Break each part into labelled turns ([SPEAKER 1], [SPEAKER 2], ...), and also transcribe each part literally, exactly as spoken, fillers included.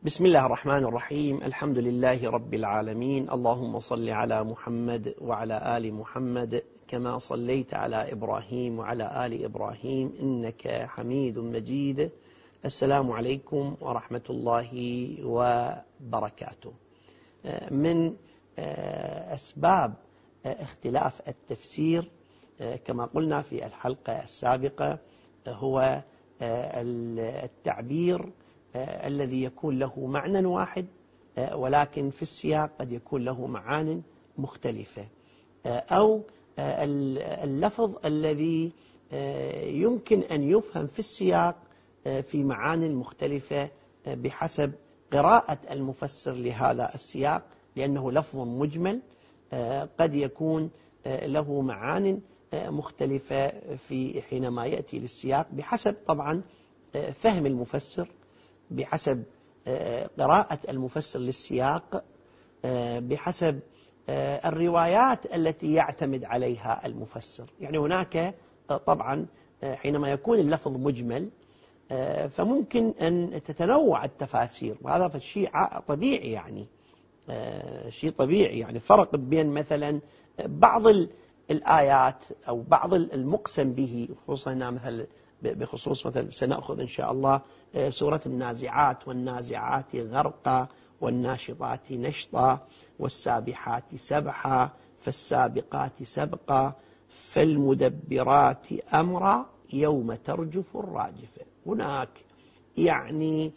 [SPEAKER 1] بسم الله الرحمن الرحيم. الحمد لله رب العالمين. اللهم صل على محمد وعلى آل محمد كما صليت على إبراهيم وعلى آل إبراهيم إنك حميد مجيد. السلام عليكم ورحمة الله وبركاته. من أسباب اختلاف التفسير كما قلنا في الحلقة السابقة هو التعبير الذي يكون له معنى واحد ولكن في السياق قد يكون له معان مختلفة، أو اللفظ الذي يمكن أن يفهم في السياق في معان مختلفة بحسب قراءة المفسر لهذا السياق، لأنه لفظ مجمل قد يكون له معان مختلفة في حينما يأتي للسياق بحسب طبعا فهم المفسر، بحسب قراءة المفسر للسياق، بحسب الروايات التي يعتمد عليها المفسر. يعني هناك طبعا حينما يكون اللفظ مجمل فممكن أن تتنوع التفاسير، وهذا شيء طبيعي، يعني شيء طبيعي. يعني فرق بين مثلا بعض الآيات أو بعض المقسم به، خصوصا مثلا بخصوص مثلا سنأخذ إن شاء الله سورة النازعات: والنازعات غرقا والناشطات نشطا والسابحات سبحا فالسابقات سبقا فالمدبرات أمرا يوم ترجف الراجفة. هناك يعني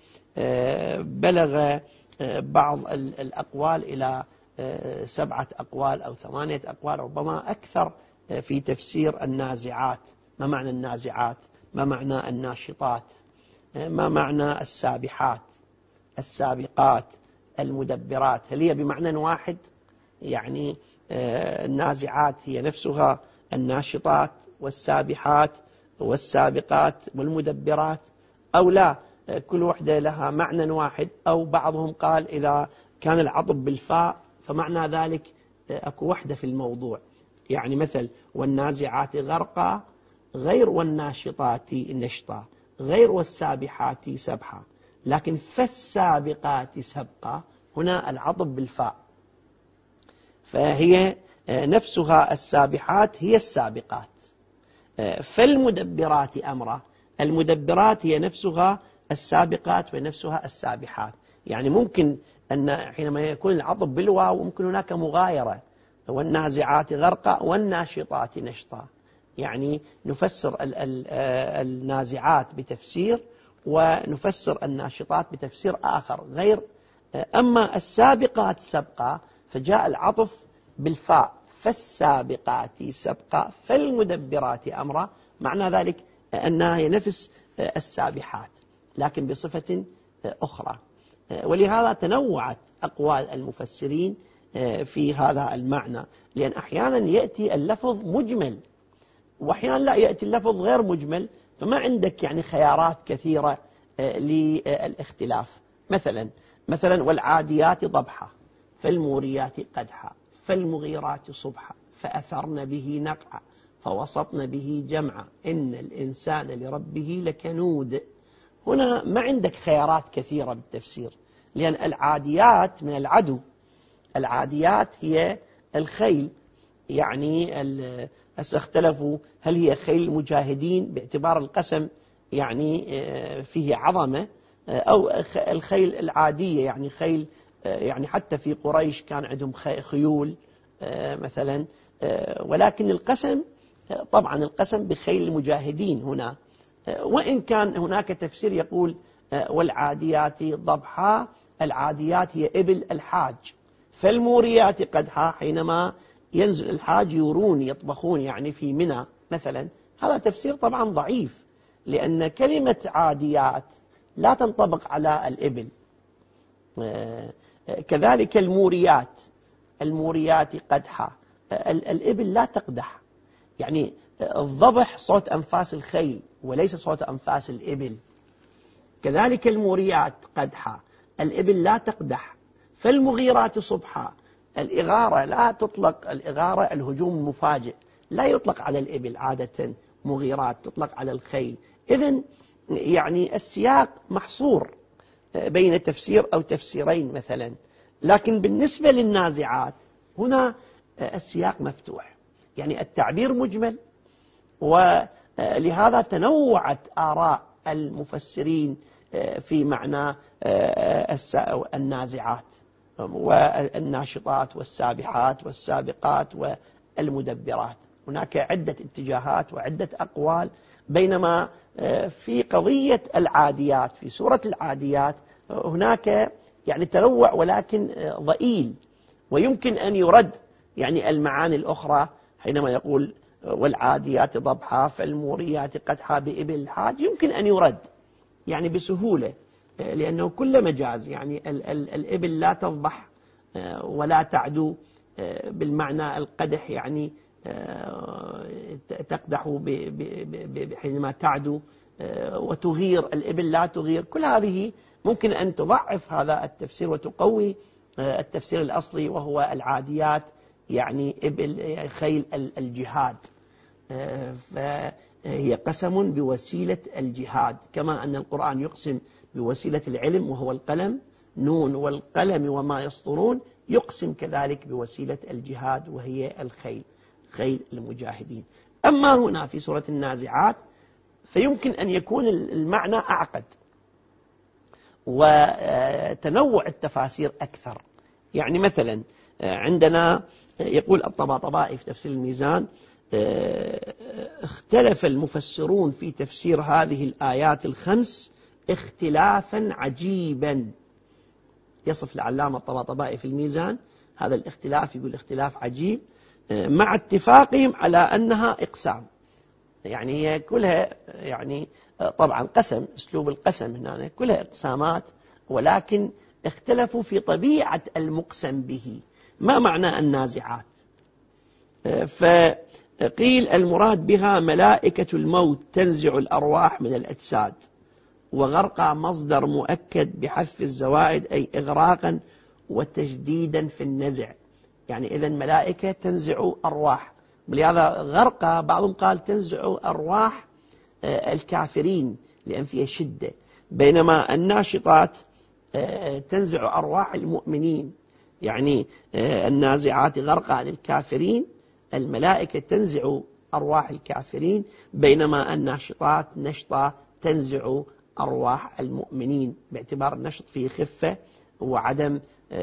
[SPEAKER 1] بلغ بعض الأقوال إلى سبعة أقوال أو ثمانية أقوال، ربما أكثر، في تفسير النازعات. ما معنى النازعات؟ ما معنى الناشطات؟ ما معنى السابحات؟ السابقات؟ المدبرات؟ هل هي بمعنى واحد؟ يعني النازعات هي نفسها الناشطات والسابحات والسابقات والمدبرات، أو لا كل وحدة لها معنى واحد؟ أو بعضهم قال إذا كان العطف بالفاء فمعنى ذلك أكو وحدة في الموضوع. يعني مثل والنازعات غرقا غير والناشطات نشطا غير والسابحات سبحا، لكن فالسابقات سبقا هنا العطف بالفاء، فهي نفسها السابحات هي السابقات. فالمدبرات أمرا، المدبرات هي نفسها السابقات ونفسها السابحات. يعني ممكن أن حينما يكون العطف بالواو ممكن هناك مغايرة: والنازعات غرقا والناشطات نشطا. يعني نفسر النازعات بتفسير ونفسر الناشطات بتفسير آخر غير. أما السابقات سبقا فجاء العطف بالفاء: فالسابقات سبقا فالمدبرات أمرا، معنى ذلك أنها هي نفس السابحات لكن بصفة أخرى. ولهذا تنوعت أقوال المفسرين في هذا المعنى، لأن أحيانا يأتي اللفظ مجمل وأحيانا لا يأتي اللفظ غير مجمل، فما عندك يعني خيارات كثيرة للاختلاف. مثلا مثلا والعاديات ضبحا فالموريات قدحا فالمغيرات صبحا فأثرن به نقعا فوسطن به جمعا إن الإنسان لربه لكنود. هنا ما عندك خيارات كثيرة بالتفسير، لأن العاديات من العدو، العاديات هي الخيل. يعني اختلفوا هل هي خيل مجاهدين باعتبار القسم يعني فيه عظمة، أو الخيل العادية يعني خيل، يعني حتى في قريش كان عندهم خيول مثلا، ولكن القسم طبعا القسم بخيل المجاهدين هنا. وإن كان هناك تفسير يقول والعاديات ضبحا، العاديات هي إبل الحاج، فالموريات قدحا حينما ينزل الحاج يورون يطبخون يعني في منى مثلا. هذا تفسير طبعا ضعيف، لأن كلمة عاديات لا تنطبق على الإبل. كذلك الموريات، الموريات قدحا، الإبل لا تقدح. يعني الضبح صوت أنفاس الخيل وليس صوت أنفاس الإبل. كذلك الموريات قدحا، الإبل لا تقدح. فالمغيرات صبحا، الإغارة لا تطلق، الإغارة الهجوم المفاجئ لا يطلق على الإبل عادة، مغيرات تطلق على الخيل. إذن يعني السياق محصور، بين تفسير أو تفسيرين مثلا. لكن بالنسبة للنازعات هنا السياق مفتوح، يعني التعبير مجمل، ولهذا تنوعت آراء المفسرين في معنى النازعات والناشطات والسابحات والسابقات والمدبرات. هناك عدة اتجاهات وعدة أقوال، بينما في قضية العاديات في سورة العاديات هناك يعني تنوع ولكن ضئيل، ويمكن أن يرد يعني المعاني الأخرى حينما يقول والعاديات ضبحا فالموريات قدحا بإبل الحاج، يمكن أن يرد يعني بسهولة، لأنه كل مجاز، يعني ال ال الإبل لا تضبح ولا تعدو بالمعنى القدح، يعني تقدح حينما تعدو، وتغير الإبل لا تغير. كل هذه ممكن أن تضعف هذا التفسير وتقوي التفسير الأصلي وهو العاديات يعني إبل خيل الجهاد، فهي قسم بوسيلة الجهاد، كما أن القرآن يقسم بوسيلة العلم وهو القلم، نون والقلم وما يسطرون، يقسم كذلك بوسيلة الجهاد وهي الخيل، خيل المجاهدين. أما هنا في سورة النازعات فيمكن أن يكون المعنى أعقد وتنوع التفاسير أكثر. يعني مثلا عندنا يقول الطباطبائي في تفسير الميزان: اختلف المفسرون في تفسير هذه الآيات الخمس اختلافا عجيبا. يصف العلامة الطباطبائي في الميزان هذا الاختلاف، يقول اختلاف عجيب، مع اتفاقهم على أنها إقسام. يعني هي كلها يعني طبعا قسم، أسلوب القسم هنا كلها إقسامات، ولكن اختلفوا في طبيعة المقسم به. ما معنى النازعات؟ فقيل المراد بها ملائكة الموت تنزع الأرواح من الأجساد، وغرقا مصدر مؤكد بحذف الزوائد أي إغراقا وتجديدا في النزع. يعني إذن ملائكة تنزع أرواح، ولهذا غرقا بعضهم قال تنزع أرواح الكافرين لأن فيها شدة، بينما الناشطات تنزع أرواح المؤمنين. يعني النازعات غرقا للكافرين، الملائكة تنزع أرواح الكافرين، بينما الناشطات نشطة تنزع أرواح المؤمنين، باعتبار النشط فيه خفة وعدم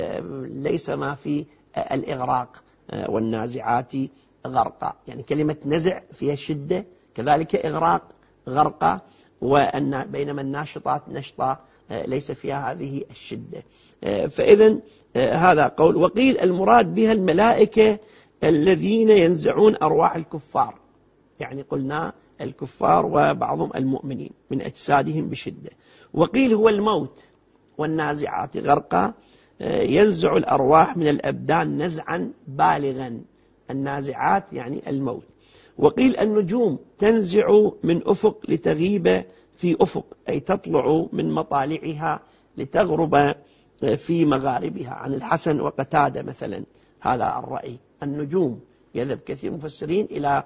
[SPEAKER 1] ليس ما في الإغراق. والنازعات غرقا، يعني كلمة نزع فيها شدة، كذلك إغراق غرقا، بينما الناشطات نشطة ليس فيها هذه الشدة. فإذن هذا قول. وقيل المراد بها الملائكة الذين ينزعون أرواح الكفار، يعني قلنا الكفار وبعضهم المؤمنين من أجسادهم بشدة. وقيل هو الموت، والنازعات غرقا ينزع الأرواح من الأبدان نزعا بالغا، النازعات يعني الموت. وقيل النجوم تنزع من أفق لتغيب في أفق، أي تطلع من مطالعها لتغرب في مغاربها، عن الحسن وقتادة مثلا هذا الرأي. النجوم يذهب كثير مفسرين إلى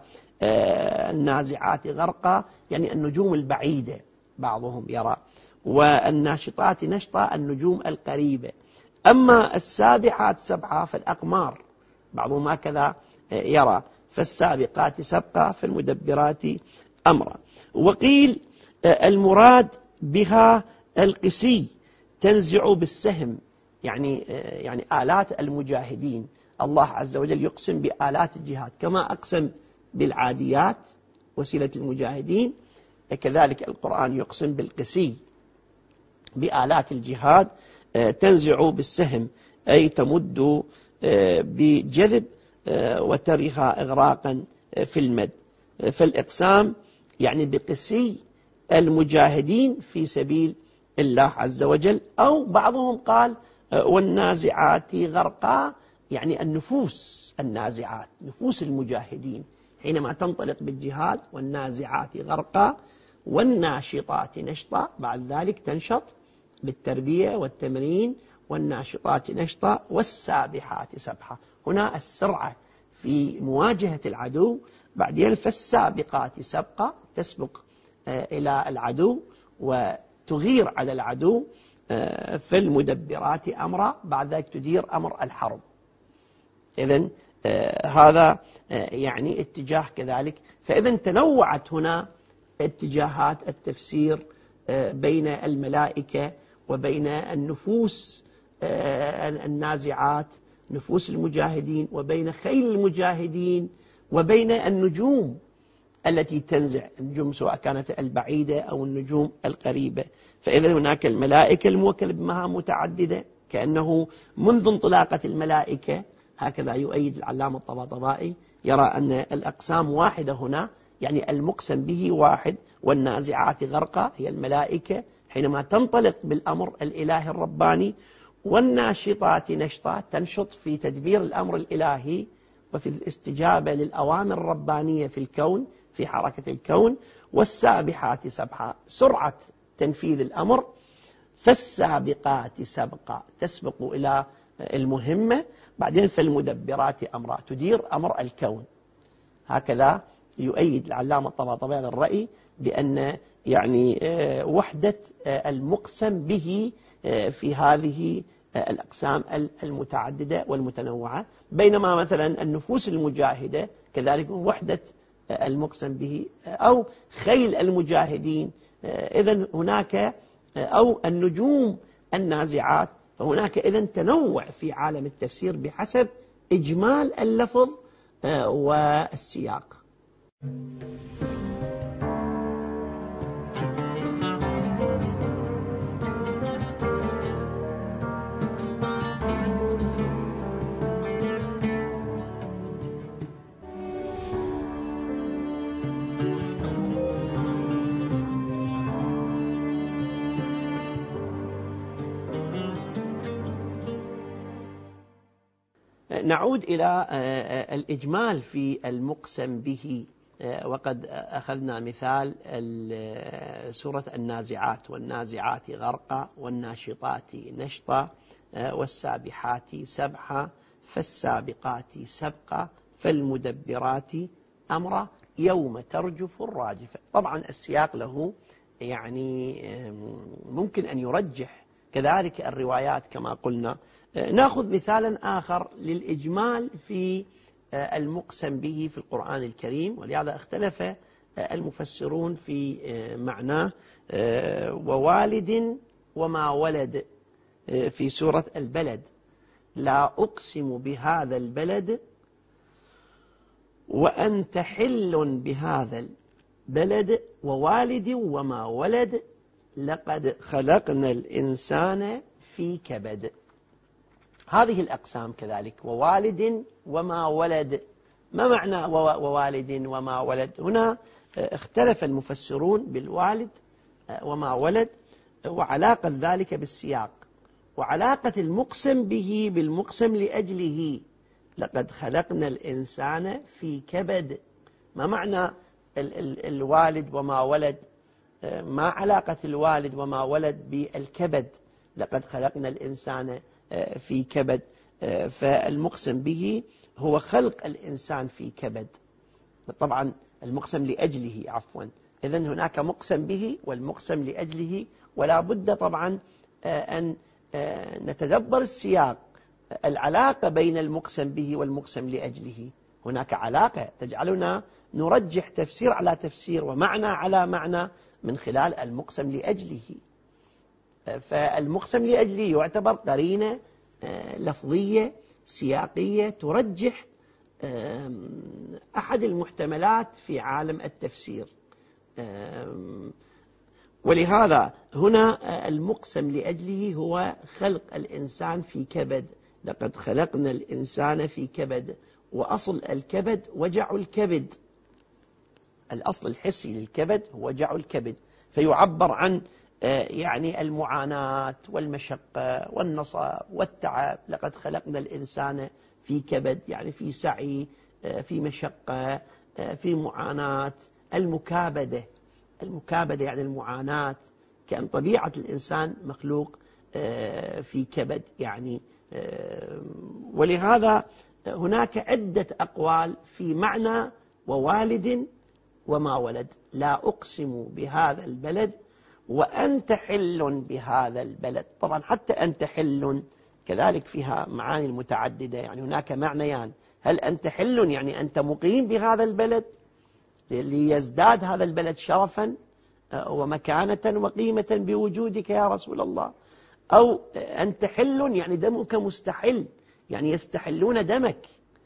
[SPEAKER 1] النازعات غرقا، يعني النجوم البعيدة بعضهم يرى، والناشطات نشطة النجوم القريبة. أما السابحات سبحة فالأقمار، بعضهم هكذا يرى، فالسابقات سبقا فالمدبرات أمرا. وقيل المراد بها القسي تنزع بالسهم، يعني يعني آلات المجاهدين. الله عز وجل يقسم بآلات الجهاد، كما أقسم بالعاديات وسيلة المجاهدين، كذلك القرآن يقسم بالقسي بآلات الجهاد تنزع بالسهم، أي تمد بجذب وتريها إغراقا في المد. فالإقسام يعني بقسي المجاهدين في سبيل الله عز وجل. أو بعضهم قال والنازعات غرقا، يعني النفوس النازعات، نفوس المجاهدين حينما تنطلق بالجهاد، والنازعات غرقا، والناشطات نشطا، بعد ذلك تنشط بالتربية والتمرين، والناشطات نشطا، والسابحات سبحة. هنا السرعة في مواجهة العدو، بعدين فالسابقات سبقا تسبق إلى العدو وتغير على العدو، فالمدبرات أمرا، بعد ذلك تدير أمر الحرب. إذن هذا يعني اتجاه كذلك. فإذا تنوعت هنا اتجاهات التفسير بين الملائكة وبين النفوس النازعات نفوس المجاهدين، وبين خيل المجاهدين، وبين النجوم التي تنزع، النجوم سواء كانت البعيدة أو النجوم القريبة. فإذا هناك الملائكة الموكلة بمهام متعددة، كأنه منذ انطلاقة الملائكة، هكذا يؤيد العلامة الطباطبائي، يرى أن الأقسام واحدة هنا، يعني المقسم به واحد. والنازعات غرقا هي الملائكة حينما تنطلق بالأمر الإلهي الرباني، والناشطات نشطا تنشط في تدبير الأمر الإلهي وفي الاستجابة للأوامر الربانية في الكون، في حركة الكون. والسابحات سبحا سرعة تنفيذ الأمر. فالسابقات سبقا تسبق إلى المهمة. بعدين فالمدبرات أمرا تدير أمر الكون. هكذا يؤيد العلامة الطباطبائي هذا الرأي بأن يعني وحدة المقسم به في هذه الأقسام المتعددة والمتنوعة، بينما مثلا النفوس المجاهدة كذلك وحدة المقسم به، أو خيل المجاهدين. إذن هناك أو النجوم النازعات. فهناك إذن تنوع في عالم التفسير بحسب إجمال اللفظ والسياق. نعود إلى الإجمال في المقسم به، وقد أخذنا مثال سورة النازعات: والنازعات غرقا، والناشطات نشطا، والسابحات سبحا، فالسابقات سبقا، فالمدبرات أمرا، يوم ترجف الراجفة. طبعا السياق له يعني ممكن أن يرجح كذلك الروايات كما قلنا. نأخذ مثالا آخر للإجمال في المقسم به في القرآن الكريم، ولهذا اختلف المفسرون في معناه: ووالد وما ولد في سورة البلد: لا أقسم بهذا البلد وأنت حل بهذا البلد ووالد وما ولد لقد خلقنا الإنسان في كبد. هذه الأقسام كذلك: ووالد وما ولد. ما معنى ووالد وما ولد؟ هنا اختلف المفسرون بالوالد وما ولد، وعلاقة ذلك بالسياق، وعلاقة المقسم به بالمقسم لأجله: لقد خلقنا الإنسان في كبد. ما معنى ال ال الوالد وما ولد؟ ما علاقة الوالد وما ولد بالكبد؟ لقد خلقنا الإنسان في كبد. فالمقسم به هو خلق الإنسان في كبد، طبعا المقسم لأجله عفوا. إذن هناك مقسم به والمقسم لأجله، ولا بد طبعا أن نتدبر السياق، العلاقة بين المقسم به والمقسم لأجله. هناك علاقة تجعلنا نرجح تفسير على تفسير ومعنى على معنى من خلال المقسم لأجله. فالمقسم لأجله يعتبر قرينة لفظية سياقية ترجح أحد المحتملات في عالم التفسير. ولهذا هنا المقسم لأجله هو خلق الإنسان في كبد. لقد خلقنا الإنسان في كبد. وأصل الكبد وجع الكبد، الأصل الحسي للكبد هو وجع الكبد، فيعبر عن يعني المعاناة والمشقة والنصب والتعب. لقد خلقنا الإنسان في كبد، يعني في سعي، في مشقة، في معاناة. المكابدة، المكابدة يعني المعاناة، كأن طبيعة الإنسان مخلوق في كبد يعني. ولهذا هناك عدة أقوال في معنى ووالد وما ولد: لا أقسم بهذا البلد وأنت حل بهذا البلد. طبعا حتى أنت حل كذلك فيها معاني متعددة، يعني هناك معنيان: هل أنت حل يعني أنت مقيم بهذا البلد ليزداد هذا البلد شرفا ومكانة وقيمة بوجودك يا رسول الله، أو أنت حل يعني دمك مستحل، يعني يستحلون دمك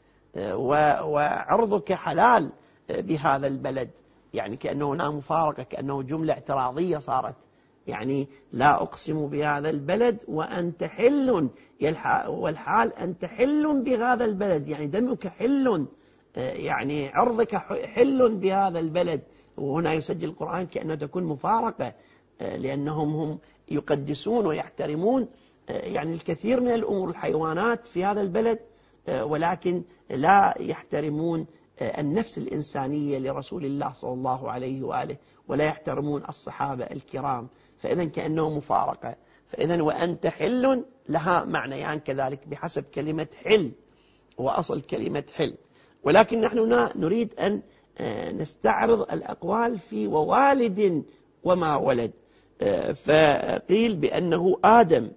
[SPEAKER 1] وعرضك حلال بهذا البلد، يعني كأنه هنا مفارقة، كأنه جملة اعتراضية صارت، يعني لا أقسم بهذا البلد وأنت حل، والحال أنت حل بهذا البلد، يعني دمك حل، يعني عرضك حل بهذا البلد. وهنا يسجل القرآن كأنه تكون مفارقة، لأنهم هم يقدسون ويحترمون يعني الكثير من الأمور الحيوانات في هذا البلد، ولكن لا يحترمون النفس الإنسانية لرسول الله صلى الله عليه وآله، ولا يحترمون الصحابة الكرام، فإذا كأنه مفارقة. فإذا وأنت حل لها معنيان كذلك بحسب كلمة حل وأصل كلمة حل. ولكن نحن نريد أن نستعرض الأقوال في ووالد وما ولد. فقيل بأنه آدم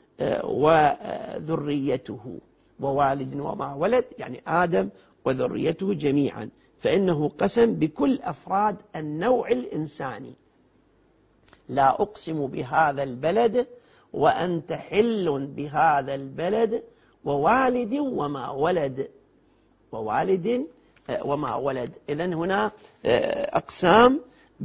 [SPEAKER 1] وذريته، ووالد وما ولد يعني آدم وذريته جميعا، فإنه قسم بكل أفراد النوع الإنساني. لا أقسم بهذا البلد وأنت حل بهذا البلد ووالد وما ولد، ووالد وما ولد. إذن هنا أقسام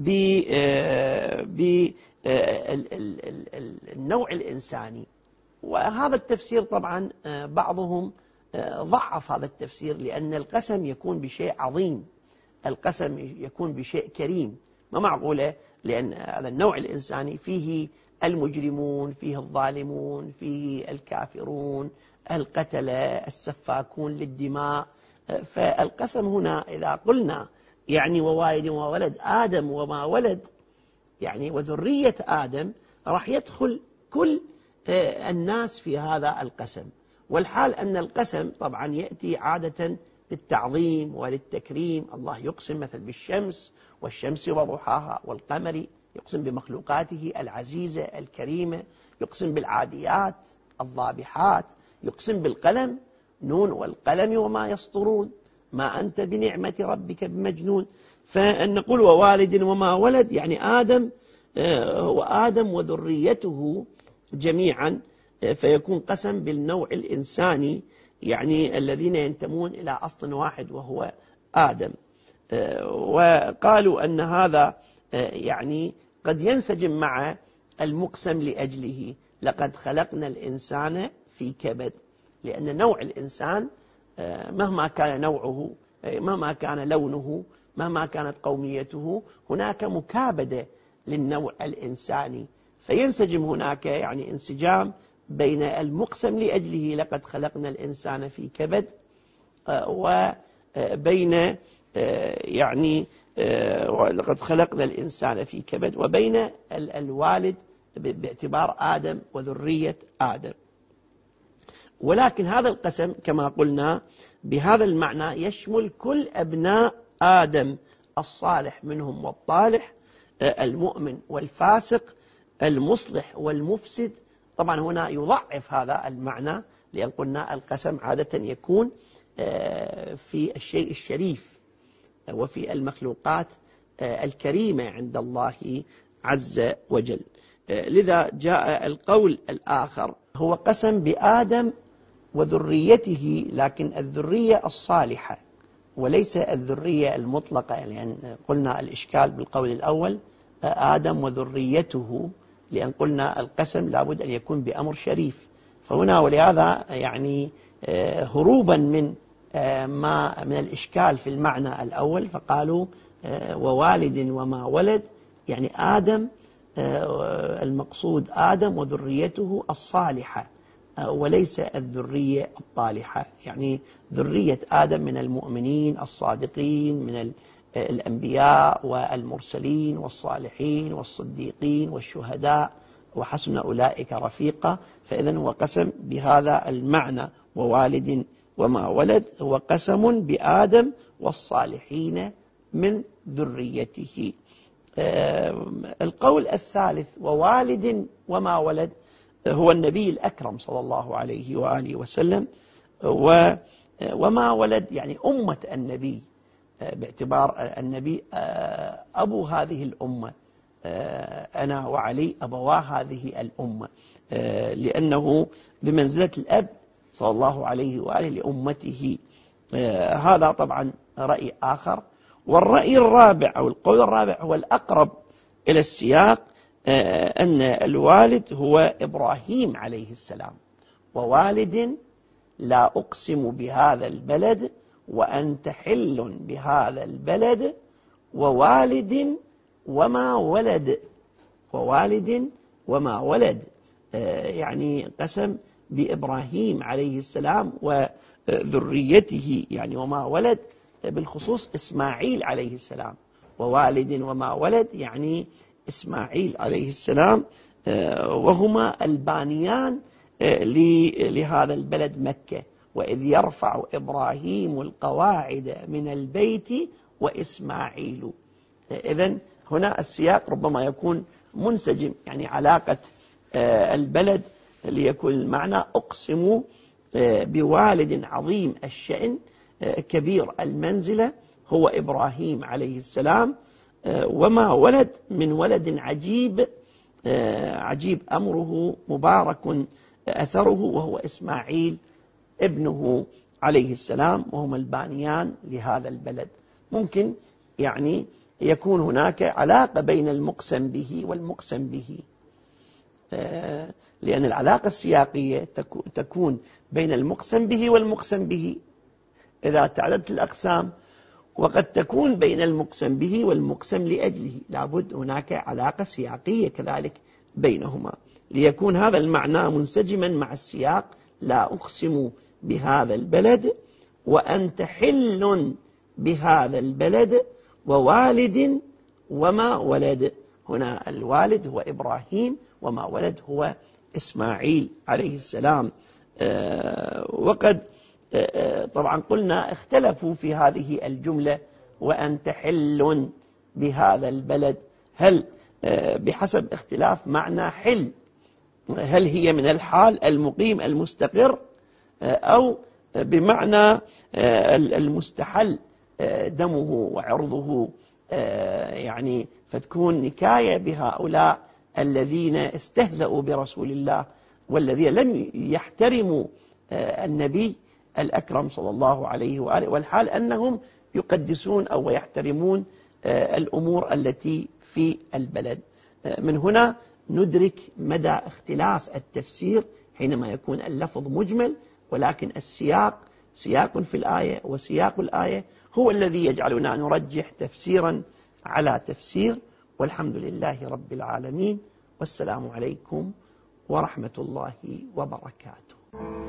[SPEAKER 1] بالنوع الإنساني. وهذا التفسير طبعا بعضهم ضعف هذا التفسير، لأن القسم يكون بشيء عظيم، القسم يكون بشيء كريم، ما معقولة، لأن هذا النوع الإنساني فيه المجرمون، فيه الظالمون، فيه الكافرون، القتلة، السفاكون للدماء. فالقسم هنا إذا قلنا يعني ووالد وما ولد آدم وما ولد يعني وذرية آدم، راح يدخل كل الناس في هذا القسم. والحال أن القسم طبعا يأتي عادة للتعظيم وللتكريم. الله يقسم مثل بالشمس والشمس وضحاها، والقمر يقسم بمخلوقاته العزيزة الكريمة، يقسم بالعاديات الضابحات، يقسم بالقلم نون والقلم وما يسطرون، ما أنت بنعمة ربك بمجنون. فأن نقول ووالد وما ولد يعني آدم وآدم وذريته جميعا، فيكون قسم بالنوع الإنساني، يعني الذين ينتمون إلى أصل واحد وهو آدم. وقالوا أن هذا يعني قد ينسجم مع المقسم لأجله، لقد خلقنا الإنسان في كبد، لأن نوع الإنسان مهما كان نوعه، مهما كان لونه، مهما كانت قوميته، هناك مكابدة للنوع الإنساني، فينسجم هناك يعني انسجام بين المقسم لأجله لقد خلقنا الإنسان في كبد، وبين يعني لقد خلقنا الإنسان في كبد، وبين الوالد باعتبار آدم وذرية آدم. ولكن هذا القسم كما قلنا بهذا المعنى يشمل كل أبناء آدم، الصالح منهم والطالح، المؤمن والفاسق، المصلح والمفسد. طبعا هنا يضعف هذا المعنى، لأن قلنا القسم عادة يكون في الشيء الشريف وفي المخلوقات الكريمة عند الله عز وجل. لذا جاء القول الآخر هو قسم بآدم وذريته، لكن الذرية الصالحة وليس الذرية المطلقة، لأن قلنا الإشكال بالقول الأول آدم وذريته، لأن قلنا القسم لابد أن يكون بأمر شريف. فهنا ولهذا يعني هروبا من ما من الإشكال في المعنى الأول، فقالوا ووالد وما ولد يعني آدم، المقصود آدم وذريته الصالحة وليس الذرية الطالحة، يعني ذرية آدم من المؤمنين الصادقين من الأنبياء والمرسلين والصالحين والصديقين والشهداء وحسن أولئك رفيقا. فإذن هو قسم بهذا المعنى ووالد وما ولد، هو قسم بآدم والصالحين من ذريته. القول الثالث ووالد وما ولد هو النبي الأكرم صلى الله عليه وآله وسلم، وما ولد يعني أمة النبي، باعتبار النبي أبو هذه الأمة، أنا وعلي أبوا هذه الأمة، لأنه بمنزلة الأب صلى الله عليه وآله لأمته. هذا طبعا رأي آخر. والرأي الرابع أو القول الرابع هو الأقرب إلى السياق، أن الوالد هو إبراهيم عليه السلام، ووالد لا أقسم بهذا البلد وأنت حل بهذا البلد ووالد وما ولد، ووالد وما ولد، يعني قسم بإبراهيم عليه السلام وذريته، يعني وما ولد بالخصوص إسماعيل عليه السلام، ووالد وما ولد يعني إسماعيل عليه السلام، وهما البانيان لهذا البلد مكة، وإذ يرفع إبراهيم القواعد من البيت وإسماعيل. إذن هنا السياق ربما يكون منسجم، يعني علاقة البلد ليكون المعنى أقسم بوالد عظيم الشأن كبير المنزلة هو إبراهيم عليه السلام، وما ولد من ولد عجيب عجيب أمره مبارك أثره وهو إسماعيل ابنه عليه السلام، وهما البانيان لهذا البلد. ممكن يعني يكون هناك علاقة بين المقسم به والمقسم به، لأن العلاقة السياقية تكون بين المقسم به والمقسم به إذا تعددت الأقسام، وقد تكون بين المقسم به والمقسم لأجله، لابد هناك علاقة سياقية كذلك بينهما ليكون هذا المعنى منسجما مع السياق. لا أقسم بهذا البلد وأنت حل بهذا البلد ووالد وما ولد. هنا الوالد هو إبراهيم وما ولد هو إسماعيل عليه السلام. وقد طبعا قلنا اختلفوا في هذه الجملة وأنت حل بهذا البلد، هل بحسب اختلاف معنى حل، هل هي من الحال المقيم المستقر أو بمعنى المستحل دمه وعرضه، يعني فتكون نكاية بهؤلاء الذين استهزأوا برسول الله والذين لم يحترموا النبي الأكرم صلى الله عليه وآله، والحال أنهم يقدسون أو يحترمون الأمور التي في البلد. من هنا ندرك مدى اختلاف التفسير حينما يكون اللفظ مجمل، ولكن السياق سياق في الآية، وسياق الآية هو الذي يجعلنا نرجح تفسيرا على تفسير. والحمد لله رب العالمين، والسلام عليكم ورحمة الله وبركاته.